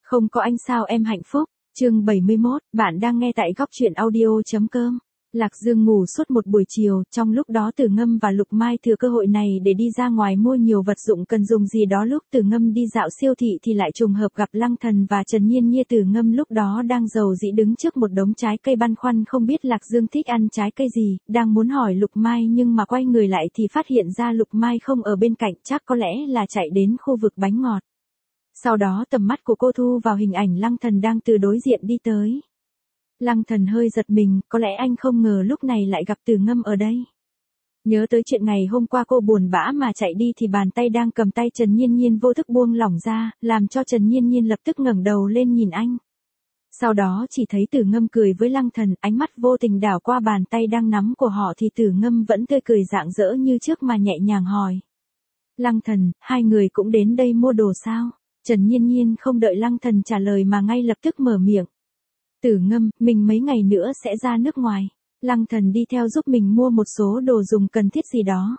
Không có anh sao em hạnh phúc. Chương 71, bạn đang nghe tại góc truyện audio.com. Lạc Dương ngủ suốt một buổi chiều, trong lúc đó Tử Ngâm và Lục Mai thừa cơ hội này để đi ra ngoài mua nhiều vật dụng cần dùng gì đó. Lúc Tử Ngâm đi dạo siêu thị thì lại trùng hợp gặp Lăng Thần và Trần Nhiên Nhiên. Tử Ngâm lúc đó đang rầu rĩ đứng trước một đống trái cây băn khoăn không biết Lạc Dương thích ăn trái cây gì, đang muốn hỏi Lục Mai nhưng mà quay người lại thì phát hiện ra Lục Mai không ở bên cạnh, chắc có lẽ là chạy đến khu vực bánh ngọt. Sau đó tầm mắt của cô thu vào hình ảnh Lăng Thần đang từ đối diện đi tới. Lăng Thần hơi giật mình, có lẽ anh không ngờ lúc này lại gặp Tử Ngâm ở đây. Nhớ tới chuyện ngày hôm qua cô buồn bã mà chạy đi thì bàn tay đang cầm tay Trần Nhiên Nhiên vô thức buông lỏng ra, làm cho Trần Nhiên Nhiên lập tức ngẩng đầu lên nhìn anh. Sau đó chỉ thấy Tử Ngâm cười với Lăng Thần, ánh mắt vô tình đảo qua bàn tay đang nắm của họ thì Tử Ngâm vẫn tươi cười rạng rỡ như trước mà nhẹ nhàng hỏi. Lăng Thần, hai người cũng đến đây mua đồ sao? Trần Nhiên Nhiên không đợi Lăng Thần trả lời mà ngay lập tức mở miệng. Tử Ngâm, mình mấy ngày nữa sẽ ra nước ngoài. Lăng Thần đi theo giúp mình mua một số đồ dùng cần thiết gì đó.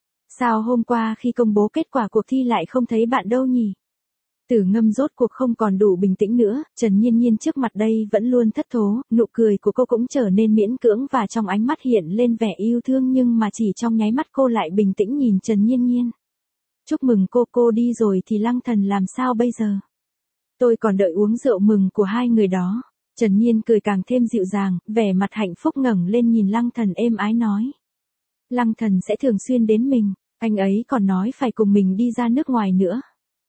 Sao hôm qua khi công bố kết quả cuộc thi lại không thấy bạn đâu nhỉ? Tử Ngâm rốt cuộc không còn đủ bình tĩnh nữa, Trần Nhiên Nhiên trước mặt đây vẫn luôn thất thố, nụ cười của cô cũng trở nên miễn cưỡng và trong ánh mắt hiện lên vẻ yêu thương nhưng mà chỉ trong nháy mắt cô lại bình tĩnh nhìn Trần Nhiên Nhiên. Chúc mừng cô đi rồi thì Lăng Thần làm sao bây giờ? Tôi còn đợi uống rượu mừng của hai người đó. Trần Nhiên cười càng thêm dịu dàng, vẻ mặt hạnh phúc ngẩng lên nhìn Lăng Thần êm ái nói. Lăng Thần sẽ thường xuyên đến mình, anh ấy còn nói phải cùng mình đi ra nước ngoài nữa.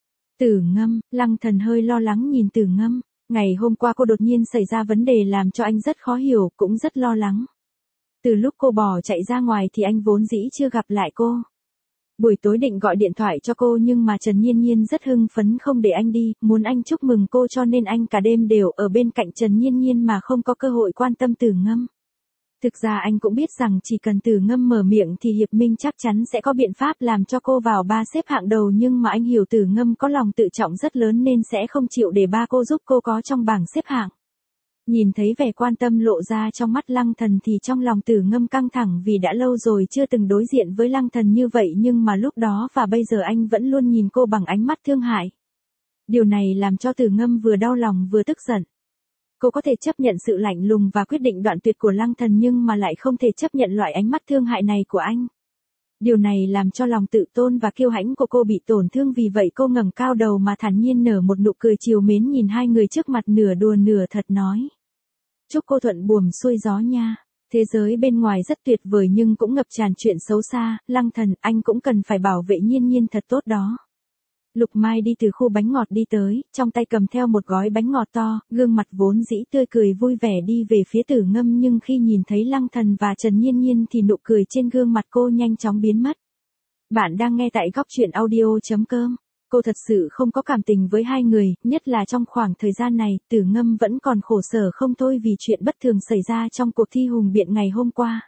Tử Ngâm, Lăng Thần hơi lo lắng nhìn Tử Ngâm, ngày hôm qua cô đột nhiên xảy ra vấn đề làm cho anh rất khó hiểu, cũng rất lo lắng. Từ lúc cô bỏ chạy ra ngoài thì anh vốn dĩ chưa gặp lại cô. Buổi tối định gọi điện thoại cho cô nhưng mà Trần Nhiên Nhiên rất hưng phấn không để anh đi, muốn anh chúc mừng cô cho nên anh cả đêm đều ở bên cạnh Trần Nhiên Nhiên mà không có cơ hội quan tâm Tử Ngâm. Thực ra anh cũng biết rằng chỉ cần Tử Ngâm mở miệng thì Hiệp Minh chắc chắn sẽ có biện pháp làm cho cô vào ba xếp hạng đầu nhưng mà anh hiểu Tử Ngâm có lòng tự trọng rất lớn nên sẽ không chịu để ba cô giúp cô có trong bảng xếp hạng. Nhìn thấy vẻ quan tâm lộ ra trong mắt Lăng Thần thì trong lòng Tử Ngâm căng thẳng vì đã lâu rồi chưa từng đối diện với Lăng Thần như vậy nhưng mà lúc đó và bây giờ anh vẫn luôn nhìn cô bằng ánh mắt thương hại. Điều này làm cho Tử Ngâm vừa đau lòng vừa tức giận. Cô có thể chấp nhận sự lạnh lùng và quyết định đoạn tuyệt của Lăng Thần nhưng mà lại không thể chấp nhận loại ánh mắt thương hại này của anh. Điều này làm cho lòng tự tôn và kiêu hãnh của cô bị tổn thương vì vậy cô ngẩng cao đầu mà thản nhiên nở một nụ cười trìu mến nhìn hai người trước mặt nửa đùa nửa thật nói. Chúc cô thuận buồm xuôi gió nha. Thế giới bên ngoài rất tuyệt vời nhưng cũng ngập tràn chuyện xấu xa, Lăng Thần anh cũng cần phải bảo vệ Nhiên Nhiên thật tốt đó. Lục Mai đi từ khu bánh ngọt đi tới, trong tay cầm theo một gói bánh ngọt to, gương mặt vốn dĩ tươi cười vui vẻ đi về phía Tử Ngâm nhưng khi nhìn thấy Lăng Thần và Trần Nhiên Nhiên thì nụ cười trên gương mặt cô nhanh chóng biến mất. Bạn đang nghe tại góc truyện audio.com. Cô thật sự không có cảm tình với hai người, nhất là trong khoảng thời gian này, Tử Ngâm vẫn còn khổ sở không thôi vì chuyện bất thường xảy ra trong cuộc thi hùng biện ngày hôm qua.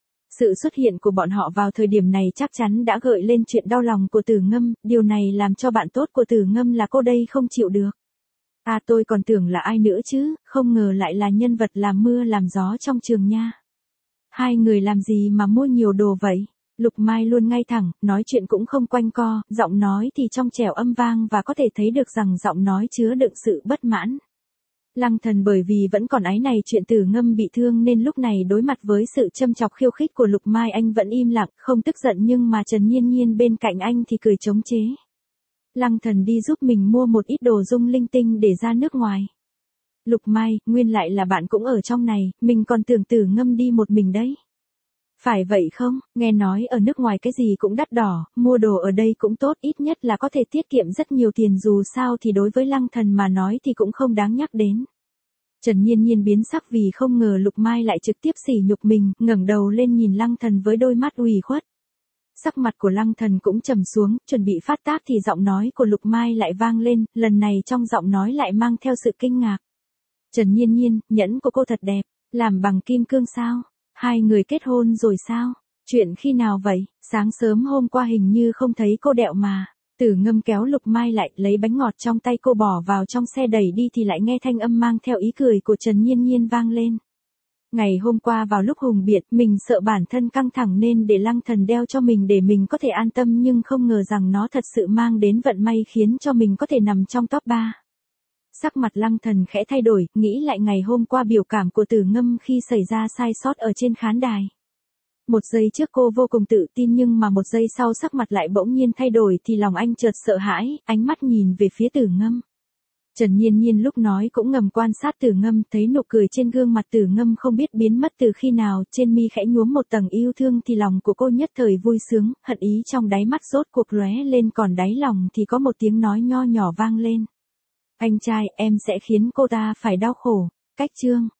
Sự xuất hiện của bọn họ vào thời điểm này chắc chắn đã gợi lên chuyện đau lòng của Tử Ngâm, điều này làm cho bạn tốt của Tử Ngâm là cô đây không chịu được. À tôi còn tưởng là ai nữa chứ, không ngờ lại là nhân vật làm mưa làm gió trong trường nha. Hai người làm gì mà mua nhiều đồ vậy? Lục Mai luôn ngay thẳng, nói chuyện cũng không quanh co, giọng nói thì trong trẻo âm vang và có thể thấy được rằng giọng nói chứa đựng sự bất mãn. Lăng Thần bởi vì vẫn còn áy này chuyện Tử Ngâm bị thương nên lúc này đối mặt với sự châm chọc khiêu khích của Lục Mai anh vẫn im lặng, không tức giận nhưng mà Trần Nhiên Nhiên bên cạnh anh thì cười chống chế. Lăng Thần đi giúp mình mua một ít đồ dung linh tinh để ra nước ngoài. Lục Mai, nguyên lại là bạn cũng ở trong này, mình còn tưởng Tử Ngâm đi một mình đấy. Phải vậy không, nghe nói ở nước ngoài cái gì cũng đắt đỏ, mua đồ ở đây cũng tốt ít nhất là có thể tiết kiệm rất nhiều tiền dù sao thì đối với Lăng Thần mà nói thì cũng không đáng nhắc đến. Trần Nhiên Nhiên biến sắc vì không ngờ Lục Mai lại trực tiếp sỉ nhục mình, ngẩng đầu lên nhìn Lăng Thần với đôi mắt ủy khuất. Sắc mặt của Lăng Thần cũng trầm xuống, chuẩn bị phát tác thì giọng nói của Lục Mai lại vang lên, lần này trong giọng nói lại mang theo sự kinh ngạc. Trần Nhiên Nhiên, nhẫn của cô thật đẹp, làm bằng kim cương sao? Hai người kết hôn rồi sao? Chuyện khi nào vậy? Sáng sớm hôm qua hình như không thấy cô đẹo mà. Tử Ngâm kéo Lục Mai lại, lấy bánh ngọt trong tay cô bỏ vào trong xe đẩy đi thì lại nghe thanh âm mang theo ý cười của Trần Nhiên Nhiên vang lên. Ngày hôm qua vào lúc hùng biện, mình sợ bản thân căng thẳng nên để Lăng Thần đeo cho mình để mình có thể an tâm nhưng không ngờ rằng nó thật sự mang đến vận may khiến cho mình có thể nằm trong top 3. Sắc mặt Lăng Thần khẽ thay đổi, nghĩ lại ngày hôm qua biểu cảm của Tử Ngâm khi xảy ra sai sót ở trên khán đài. Một giây trước cô vô cùng tự tin nhưng mà một giây sau sắc mặt lại bỗng nhiên thay đổi thì lòng anh chợt sợ hãi, ánh mắt nhìn về phía Tử Ngâm. Trần Nhiên Nhiên lúc nói cũng ngầm quan sát Tử Ngâm, thấy nụ cười trên gương mặt Tử Ngâm không biết biến mất từ khi nào, trên mi khẽ nhuốm một tầng yêu thương thì lòng của cô nhất thời vui sướng, hận ý trong đáy mắt rốt cuộc lóe lên, còn đáy lòng thì có một tiếng nói nho nhỏ vang lên. Anh trai, em sẽ khiến cô ta phải đau khổ. Cách chương